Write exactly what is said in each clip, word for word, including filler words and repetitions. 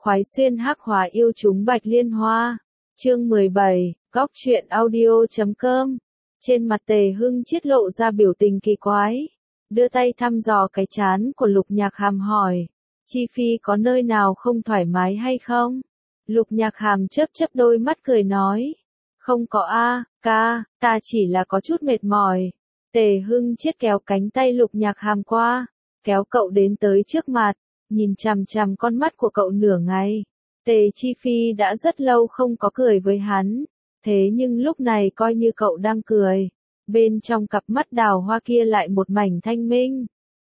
khoái xuyên hắc hóa yêu chúng bạch liên hoa. Chương mười bảy, góc truyện audio chấm com. Trên mặt Tề Hưng Chiết lộ ra biểu tình kỳ quái, đưa tay thăm dò cái trán của Lục Nhạc Hàm hỏi, Chi Phi có nơi nào không thoải mái hay không? Lục Nhạc Hàm chớp chớp đôi mắt cười nói, không có a, ca, ta chỉ là có chút mệt mỏi. Tề Hưng Chiết kéo cánh tay Lục Nhạc Hàm qua, kéo cậu đến tới trước mặt, nhìn chằm chằm con mắt của cậu nửa ngày. Tề Chi Phi đã rất lâu không có cười với hắn, thế nhưng lúc này coi như cậu đang cười, bên trong cặp mắt đào hoa kia lại một mảnh thanh minh.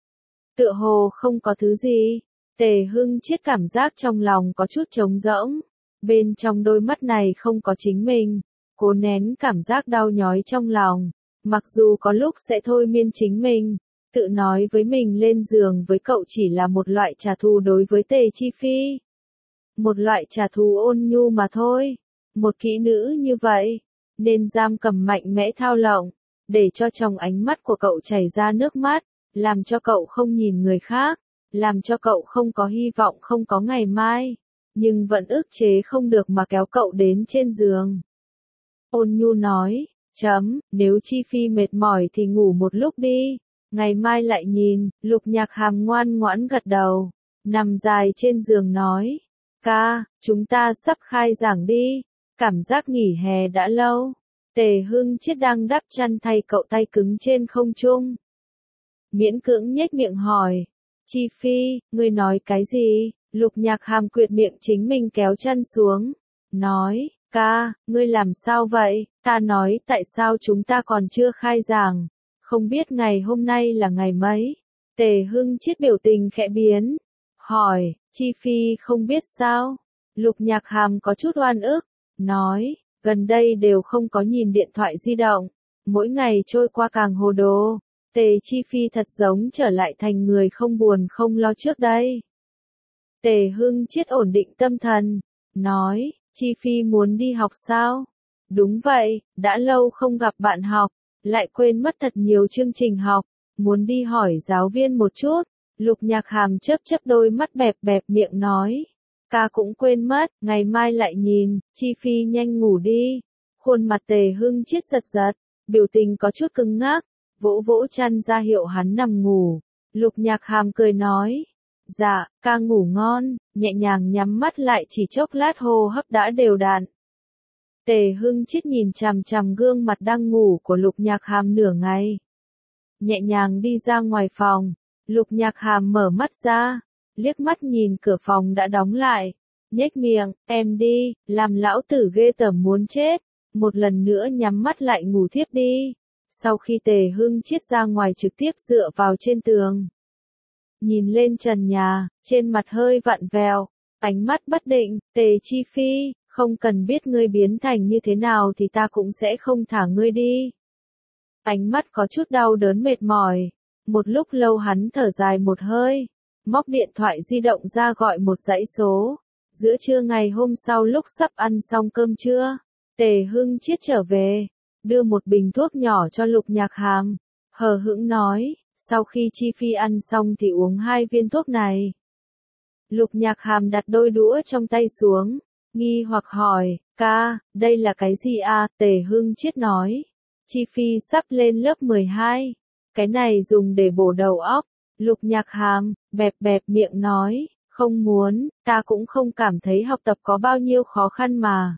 Tựa hồ không có thứ gì, Tề Hưng Chiết cảm giác trong lòng có chút trống rỗng, bên trong đôi mắt này không có chính mình, cố nén cảm giác đau nhói trong lòng, mặc dù có lúc sẽ thôi miên chính mình, tự nói với mình lên giường với cậu chỉ là một loại trả thù đối với Tề Chi Phi. Một loại trả thù ôn nhu mà thôi, một kỹ nữ như vậy, nên giam cầm mạnh mẽ thao lộng, để cho trong ánh mắt của cậu chảy ra nước mắt, làm cho cậu không nhìn người khác, làm cho cậu không có hy vọng không có ngày mai, nhưng vẫn ức chế không được mà kéo cậu đến trên giường. Ôn nhu nói, chấm, nếu Chi Phi mệt mỏi thì ngủ một lúc đi, ngày mai lại nhìn. Lục Nhạc Hàm ngoan ngoãn gật đầu, nằm dài trên giường nói, ca, chúng ta sắp khai giảng đi, cảm giác nghỉ hè đã lâu. Tề Hưng Chiết đang đắp chăn thay cậu tay cứng trên không trung, miễn cưỡng nhếch miệng hỏi, Chi Phi, ngươi nói cái gì? Lục Nhạc Hàm quyệt miệng chính mình kéo chân xuống, nói, ca, ngươi làm sao vậy? Ta nói tại sao chúng ta còn chưa khai giảng, không biết ngày hôm nay là ngày mấy? Tề Hưng Chiết biểu tình khẽ biến, hỏi, Chi Phi không biết sao? Lục Nhạc Hàm có chút oan ức, nói, gần đây đều không có nhìn điện thoại di động, mỗi ngày trôi qua càng hồ đồ. Tề Chi Phi thật giống trở lại thành người không buồn không lo trước đây. Tề Hưng Chiết ổn định tâm thần, nói, Chi Phi muốn đi học sao? Đúng vậy, đã lâu không gặp bạn học, lại quên mất thật nhiều chương trình học, muốn đi hỏi giáo viên một chút. Lục Nhạc Hàm chớp chớp đôi mắt bẹp bẹp miệng nói, ca cũng quên mất, ngày mai lại nhìn. Chi Phi nhanh ngủ đi. Khuôn mặt Tề Hưng Chiết giật giật, biểu tình có chút cứng ngắc, vỗ vỗ chăn ra hiệu hắn nằm ngủ. Lục Nhạc Hàm cười nói, dạ, ca ngủ ngon, nhẹ nhàng nhắm mắt lại chỉ chốc lát hô hấp đã đều đặn. Tề Hưng Chiết nhìn chằm chằm gương mặt đang ngủ của Lục Nhạc Hàm nửa ngày, nhẹ nhàng đi ra ngoài phòng. Lục Nhạc Hàm mở mắt ra, liếc mắt nhìn cửa phòng đã đóng lại, nhếch miệng, em đi, làm lão tử ghê tởm muốn chết, một lần nữa nhắm mắt lại ngủ thiếp đi. Sau khi Tề Hưng Chiết ra ngoài trực tiếp dựa vào trên tường, nhìn lên trần nhà, trên mặt hơi vặn vẹo, ánh mắt bất định. Tề Chi Phi, không cần biết ngươi biến thành như thế nào thì ta cũng sẽ không thả ngươi đi. Ánh mắt có chút đau đớn mệt mỏi, một lúc lâu hắn thở dài một hơi, móc điện thoại di động ra gọi một dãy số. Giữa trưa ngày hôm sau lúc sắp ăn xong cơm trưa, Tề Hưng Chiết trở về, đưa một bình thuốc nhỏ cho Lục Nhạc Hàm, hờ hững nói, sau khi Chi Phi ăn xong thì uống hai viên thuốc này. Lục Nhạc Hàm đặt đôi đũa trong tay xuống, nghi hoặc hỏi, ca, đây là cái gì à? Tề Hưng Chiết nói, Chi Phi sắp lên lớp mười hai, cái này dùng để bổ đầu óc. Lục Nhạc Hàm, bẹp bẹp miệng nói, không muốn, ta cũng không cảm thấy học tập có bao nhiêu khó khăn mà.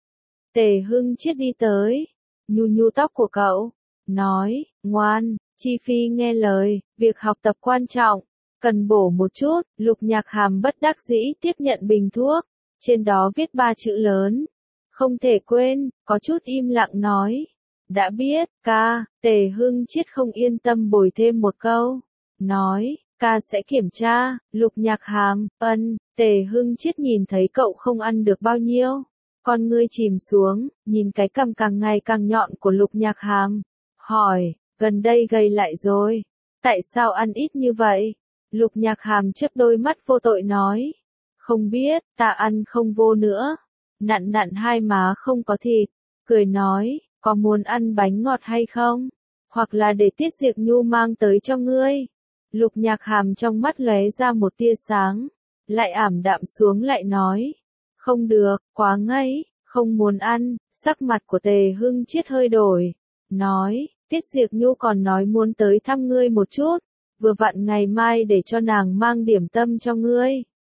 Tề Hưng Chiết đi tới, nhu nhu tóc của cậu, nói, ngoan, Chi Phi nghe lời, việc học tập quan trọng, cần bổ một chút. Lục Nhạc Hàm bất đắc dĩ tiếp nhận bình thuốc, trên đó viết ba chữ lớn, không thể quên, có chút im lặng nói, đã biết, ca. Tề Hưng Chiết không yên tâm bồi thêm một câu, nói, ca sẽ kiểm tra. Lục Nhạc Hàm, ân. Tề Hưng Chiết nhìn thấy cậu không ăn được bao nhiêu, con ngươi chìm xuống, nhìn cái cằm càng ngày càng nhọn của Lục Nhạc Hàm, hỏi, gần đây gầy lại rồi, tại sao ăn ít như vậy? Lục Nhạc Hàm chớp đôi mắt vô tội nói, không biết, ta ăn không vô nữa. Nặn nặn hai má không có thịt, cười nói, có muốn ăn bánh ngọt hay không? Hoặc là để Tiết Diệp Nhu mang tới cho ngươi. Lục Nhạc Hàm trong mắt lóe ra một tia sáng, lại ảm đạm xuống lại nói. Không được, quá ngấy, không muốn ăn, sắc mặt của Tề Hưng Chiết hơi đổi. Nói, Tiết Diệp Nhu còn nói muốn tới thăm ngươi một chút, vừa vặn ngày mai để cho nàng mang điểm tâm cho ngươi.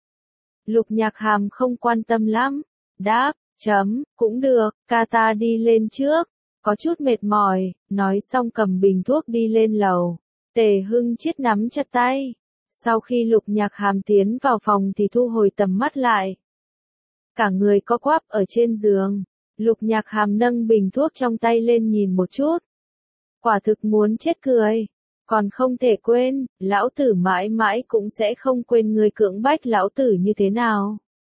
Lục Nhạc Hàm không quan tâm lắm, đáp, chấm, cũng được, ca ta đi lên trước, có chút mệt mỏi, nói xong cầm bình thuốc đi lên lầu. Tề Hưng Chiết nắm chặt tay. Sau khi Lục Nhạc Hàm tiến vào phòng thì thu hồi tầm mắt lại. Cả người co quắp ở trên giường, Lục Nhạc Hàm nâng bình thuốc trong tay lên nhìn một chút. Quả thực muốn chết cười, còn không thể quên, lão tử mãi mãi cũng sẽ không quên người cưỡng bách lão tử như thế nào.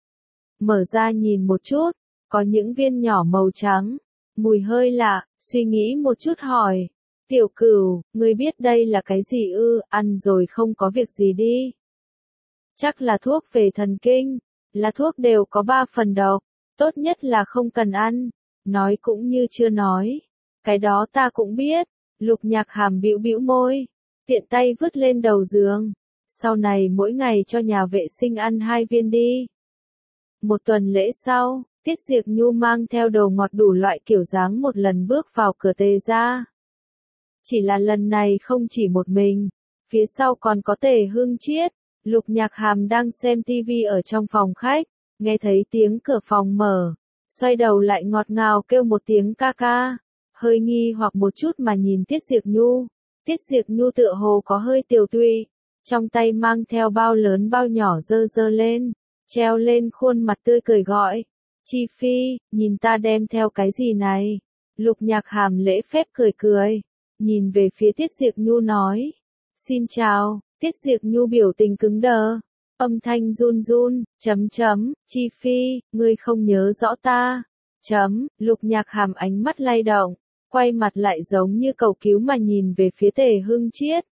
Mở ra nhìn một chút, có những viên nhỏ màu trắng, mùi hơi lạ, suy nghĩ một chút hỏi. Tiểu Cửu, ngươi biết đây là cái gì ư, ăn rồi không có việc gì đi. Chắc là thuốc về thần kinh, là thuốc đều có ba phần độc, tốt nhất là không cần ăn. Nói cũng như chưa nói, cái đó ta cũng biết. Lục Nhạc Hàm bĩu bĩu môi, tiện tay vứt lên đầu giường. Sau này mỗi ngày cho nhà vệ sinh ăn hai viên đi. Một tuần lễ sau, Tiết Diệp Nhu mang theo đồ ngọt đủ loại kiểu dáng một lần bước vào cửa Tề gia. Chỉ là lần này không chỉ một mình, phía sau còn có Tề Hưng Chiết. Lục Nhạc Hàm đang xem tivi ở trong phòng khách, nghe thấy tiếng cửa phòng mở, xoay đầu lại ngọt ngào kêu một tiếng ca ca, hơi nghi hoặc một chút mà nhìn Tiết Diệp Nhu. Tiết Diệp Nhu tựa hồ có hơi tiều tụy, trong tay mang theo bao lớn bao nhỏ dơ dơ lên, treo lên khuôn mặt tươi cười gọi, Chi Phi, nhìn ta đem theo cái gì này. Lục Nhạc Hàm lễ phép cười cười, nhìn về phía Tiết Diệp Nhu nói, xin chào. Tiết Diệp Nhu biểu tình cứng đờ, âm thanh run run, chấm chấm, Chi Phi, ngươi không nhớ rõ ta, chấm. Lục Nhạc Hàm ánh mắt lay động, quay mặt lại giống như cầu cứu mà nhìn về phía Tề Hưng Chiết.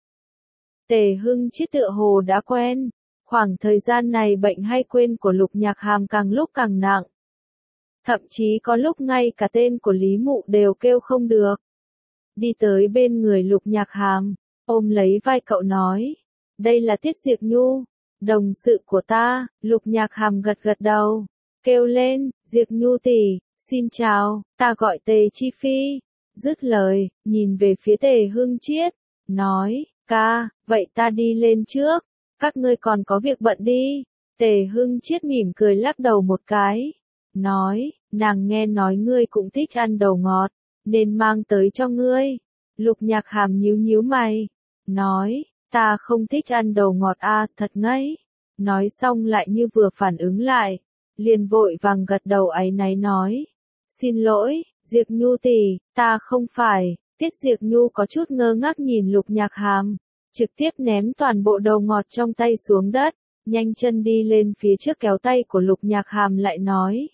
Tề Hưng Chiết tựa hồ đã quen, khoảng thời gian này bệnh hay quên của Lục Nhạc Hàm càng lúc càng nặng. Thậm chí có lúc ngay cả tên của Lý Mụ đều kêu không được. Đi tới bên người Lục Nhạc Hàm, ôm lấy vai cậu nói, đây là Tiết Diệp Nhu, đồng sự của ta. Lục Nhạc Hàm gật gật đầu, kêu lên, Diệp Nhu tỷ, xin chào, ta gọi Tề Chi Phi. Dứt lời, nhìn về phía Tề Hưng Chiết, nói, ca, vậy ta đi lên trước, các ngươi còn có việc bận đi. Tề Hưng Chiết mỉm cười lắc đầu một cái, nói, nàng nghe nói ngươi cũng thích ăn đồ ngọt, nên mang tới cho ngươi. Lục Nhạc Hàm nhíu nhíu mày, nói, ta không thích ăn đồ ngọt a, thật ngấy. Nói xong lại như vừa phản ứng lại, liền vội vàng gật đầu áy náy nói, xin lỗi, Diệp Nhu tỷ, ta không phải. Tiết Diệp Nhu có chút ngơ ngác nhìn Lục Nhạc Hàm, trực tiếp ném toàn bộ đồ ngọt trong tay xuống đất, nhanh chân đi lên phía trước kéo tay của Lục Nhạc Hàm lại nói,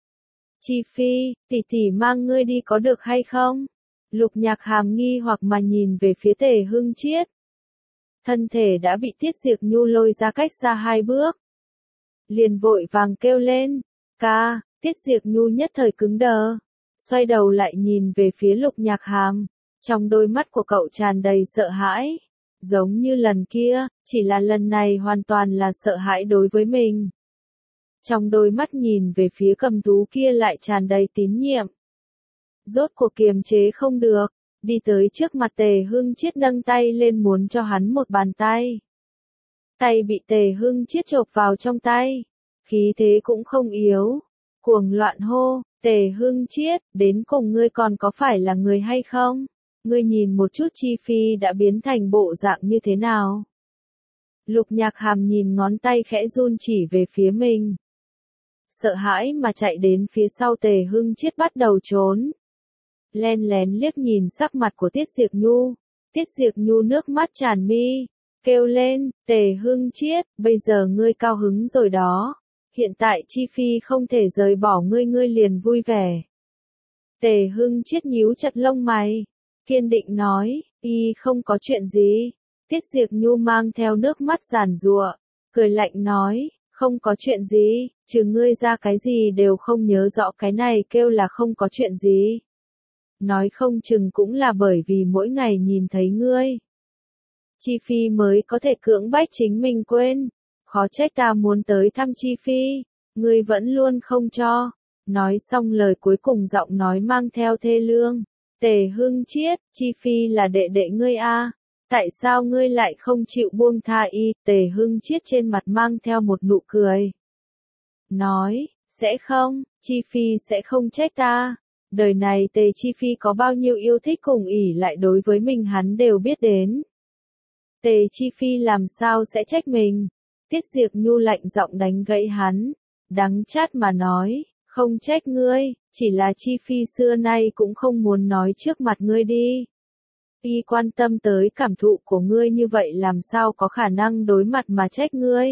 Chi Phi, tỷ tỷ mang ngươi đi có được hay không? Lục Nhạc Hàm nghi hoặc mà nhìn về phía Tề Hưng Chiết. Thân thể đã bị Tiết Diệp Nhu lôi ra cách xa hai bước. Liền vội vàng kêu lên, ca. Tiết Diệp Nhu nhất thời cứng đờ, xoay đầu lại nhìn về phía Lục Nhạc Hàm, trong đôi mắt của cậu tràn đầy sợ hãi, giống như lần kia, chỉ là lần này hoàn toàn là sợ hãi đối với mình. Trong đôi mắt nhìn về phía Cầm Tú kia lại tràn đầy tín nhiệm. Rốt cuộc kiềm chế không được, đi tới trước mặt Tề Hưng Chiết nâng tay lên muốn cho hắn một bàn tay. Tay bị Tề Hưng Chiết chộp vào trong tay, khí thế cũng không yếu, cuồng loạn hô, Tề Hưng Chiết, đến cùng ngươi còn có phải là người hay không? Ngươi nhìn một chút Chi Phi đã biến thành bộ dạng như thế nào? Lục Nhạc Hàm nhìn ngón tay khẽ run chỉ về phía mình. Sợ hãi mà chạy đến phía sau Tề Hưng Chiết bắt đầu trốn. Len lén liếc nhìn sắc mặt của Tiết Diệp Nhu. Tiết Diệp Nhu nước mắt tràn mi, kêu lên, Tề Hưng Chiết, bây giờ ngươi cao hứng rồi đó. Hiện tại Chi Phi không thể rời bỏ ngươi ngươi liền vui vẻ. Tề Hưng Chiết nhíu chặt lông mày, kiên định nói, y không có chuyện gì. Tiết Diệp Nhu mang theo nước mắt giàn giụa, cười lạnh nói, không có chuyện gì, trừ ngươi ra cái gì đều không nhớ rõ, cái này kêu là không có chuyện gì. Nói không chừng cũng là bởi vì mỗi ngày nhìn thấy ngươi, Chi Phi mới có thể cưỡng bách chính mình quên. khó trách ta muốn tới thăm Chi Phi, ngươi vẫn luôn không cho. Nói xong lời cuối cùng giọng nói mang theo thê lương. Tề Hưng Chiết, Chi Phi là đệ đệ ngươi a, tại sao ngươi lại không chịu buông tha y? Tề Hưng Chiết trên mặt mang theo một nụ cười. Nói, sẽ không, Chi Phi sẽ không trách ta. Đời này Tề Chi Phi có bao nhiêu yêu thích cùng ỷ lại đối với mình hắn đều biết đến. Tề Chi Phi làm sao sẽ trách mình? Tiết Diệp Nhu lạnh giọng đánh gãy hắn, đắng chát mà nói, không trách ngươi, chỉ là Chi Phi xưa nay cũng không muốn nói trước mặt ngươi đi. Y quan tâm tới cảm thụ của ngươi như vậy làm sao có khả năng đối mặt mà trách ngươi.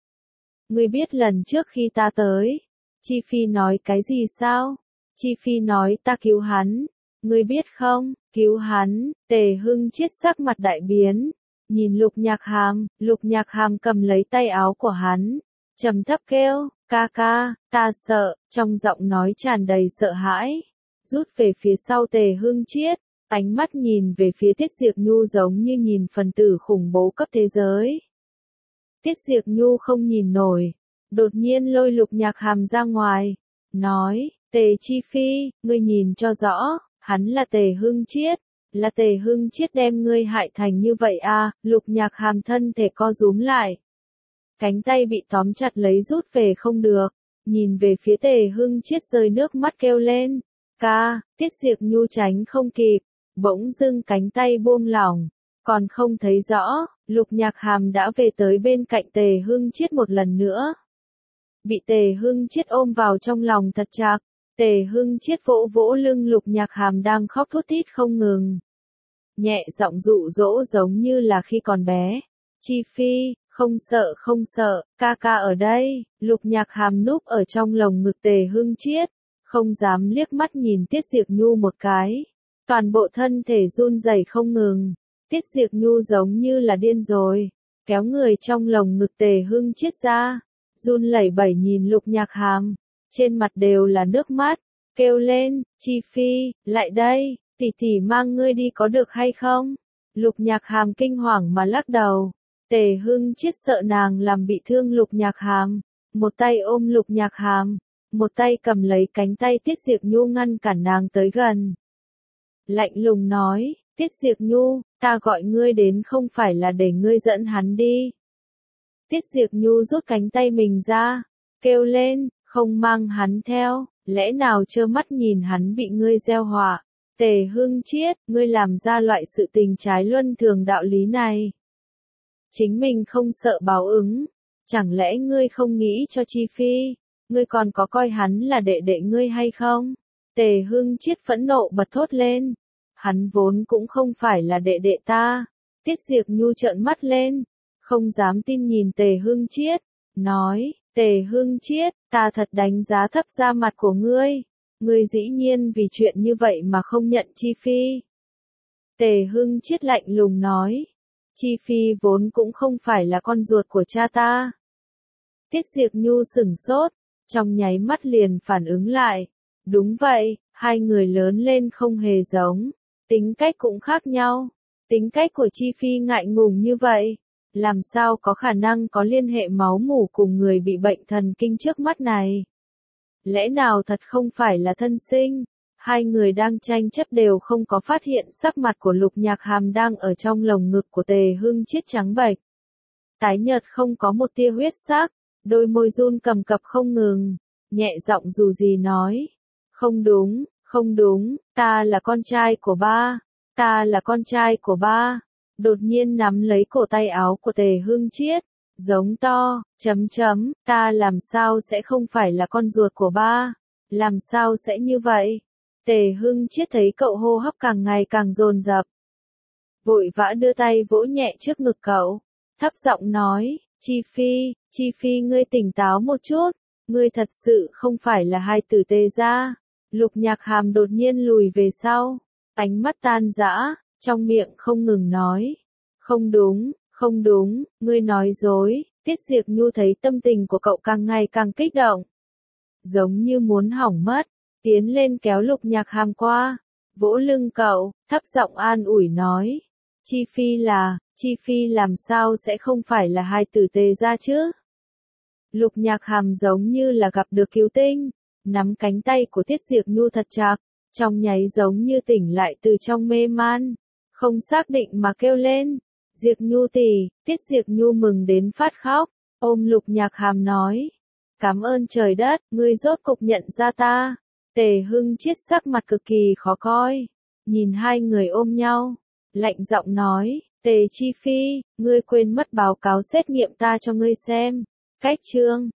Ngươi biết lần trước khi ta tới, Chi Phi nói cái gì sao? Chi Phi nói ta cứu hắn, ngươi biết không, cứu hắn. Tề Hưng Chiết sắc mặt đại biến, nhìn Lục Nhạc Hàm, Lục Nhạc Hàm cầm lấy tay áo của hắn, trầm thấp kêu, ca ca, ta sợ, trong giọng nói tràn đầy sợ hãi, rút về phía sau Tề Hưng Chiết, ánh mắt nhìn về phía Tiết Diệp Nhu giống như nhìn phần tử khủng bố cấp thế giới. Tiết Diệp Nhu không nhìn nổi, đột nhiên lôi Lục Nhạc Hàm ra ngoài, nói, Tề Chi Phi, ngươi nhìn cho rõ, hắn là Tề Hưng Chiết, là Tề Hưng Chiết đem ngươi hại thành như vậy à? Lục Nhạc Hàm thân thể co rúm lại, cánh tay bị tóm chặt lấy rút về không được, nhìn về phía Tề Hưng Chiết rơi nước mắt kêu lên, ca. Tiết Diệp Nhu tránh không kịp, bỗng dưng cánh tay buông lỏng, còn không thấy rõ, Lục Nhạc Hàm đã về tới bên cạnh Tề Hưng Chiết một lần nữa. Bị Tề Hưng Chiết ôm vào trong lòng thật chặt, Tề Hưng Chiết vỗ vỗ lưng Lục Nhạc Hàm đang khóc thút thít không ngừng. Nhẹ giọng dụ dỗ giống như là khi còn bé. Chi Phi, không sợ không sợ, ca ca ở đây. Lục Nhạc Hàm núp ở trong lồng ngực Tề Hưng Chiết, không dám liếc mắt nhìn Tiết Diệp Nhu một cái. Toàn bộ thân thể run rẩy không ngừng. Tiết Diệp Nhu giống như là điên rồi, kéo người trong lồng ngực Tề Hưng Chiết ra, run lẩy bẩy nhìn Lục Nhạc Hàm, trên mặt đều là nước mắt, kêu lên, Chi Phi, lại đây, tỷ tỷ mang ngươi đi có được hay không? Lục Nhạc Hàm kinh hoàng mà lắc đầu. Tề Hưng Chiết sợ nàng làm bị thương Lục Nhạc Hàm, một tay ôm Lục Nhạc Hàm, một tay cầm lấy cánh tay Tiết Diệp Nhu ngăn cản nàng tới gần. Lạnh lùng nói, Tiết Diệp Nhu, ta gọi ngươi đến không phải là để ngươi dẫn hắn đi. Tiết Diệp Nhu rút cánh tay mình ra, kêu lên, không mang hắn theo, lẽ nào trơ mắt nhìn hắn bị ngươi gieo họa. Tề Hưng Chiết, ngươi làm ra loại sự tình trái luân thường đạo lý này. Chính mình không sợ báo ứng, chẳng lẽ ngươi không nghĩ cho Chi Phi, ngươi còn có coi hắn là đệ đệ ngươi hay không? Tề Hưng Chiết phẫn nộ bật thốt lên, hắn vốn cũng không phải là đệ đệ ta. Tiết Diệp Nhu trợn mắt lên, không dám tin nhìn Tề Hưng Chiết, nói, Tề Hưng Chiết, ta thật đánh giá thấp da mặt của ngươi, ngươi dĩ nhiên vì chuyện như vậy mà không nhận Chi Phi. Tề Hưng Chiết lạnh lùng nói, Chi Phi vốn cũng không phải là con ruột của cha ta. Tiết Diệp Nhu sửng sốt, trong nháy mắt liền phản ứng lại, đúng vậy, hai người lớn lên không hề giống, tính cách cũng khác nhau, tính cách của Chi Phi ngại ngùng như vậy, làm sao có khả năng có liên hệ máu mủ cùng người bị bệnh thần kinh trước mắt này. Lẽ nào thật không phải là thân sinh? Hai người đang tranh chấp đều không có phát hiện sắc mặt của Lục Nhạc Hàm đang ở trong lồng ngực của Tề Hưng Chiết trắng bệch, tái nhợt không có một tia huyết sắc, đôi môi run cầm cập không ngừng, nhẹ giọng dù gì nói, không đúng, không đúng, ta là con trai của ba, ta là con trai của ba. Đột nhiên nắm lấy cổ tay áo của Tề Hưng Chiết, giống to, chấm chấm, ta làm sao sẽ không phải là con ruột của ba, làm sao sẽ như vậy? Tề Hưng Chiết thấy cậu hô hấp càng ngày càng dồn dập, vội vã đưa tay vỗ nhẹ trước ngực cậu, thấp giọng nói, Chi Phi, Chi Phi ngươi tỉnh táo một chút, ngươi thật sự không phải là hai tử Tề gia. Lục Nhạc Hàm đột nhiên lùi về sau, ánh mắt tan rã, trong miệng không ngừng nói, không đúng, không đúng, ngươi nói dối. Tiết Diệp Nhu thấy tâm tình của cậu càng ngày càng kích động, giống như muốn hỏng mất, tiến lên kéo Lục Nhạc Hàm qua, vỗ lưng cậu, thấp giọng an ủi nói, Chi Phi là, Chi Phi làm sao sẽ không phải là hai tử Tề gia chứ? Lục Nhạc Hàm giống như là gặp được cứu tinh, nắm cánh tay của Tiết Diệp Nhu thật chặt, trong nháy giống như tỉnh lại từ trong mê man, không xác định mà kêu lên, Diệp Nhu tỷ. Tiết Diệp Nhu mừng đến phát khóc, ôm Lục Nhạc Hàm nói, cảm ơn trời đất, ngươi rốt cục nhận ra ta. Tề Hưng Chiết sắc mặt cực kỳ khó coi, nhìn hai người ôm nhau, lạnh giọng nói, Tề Chi Phi, ngươi quên mất báo cáo xét nghiệm ta cho ngươi xem, cách chương.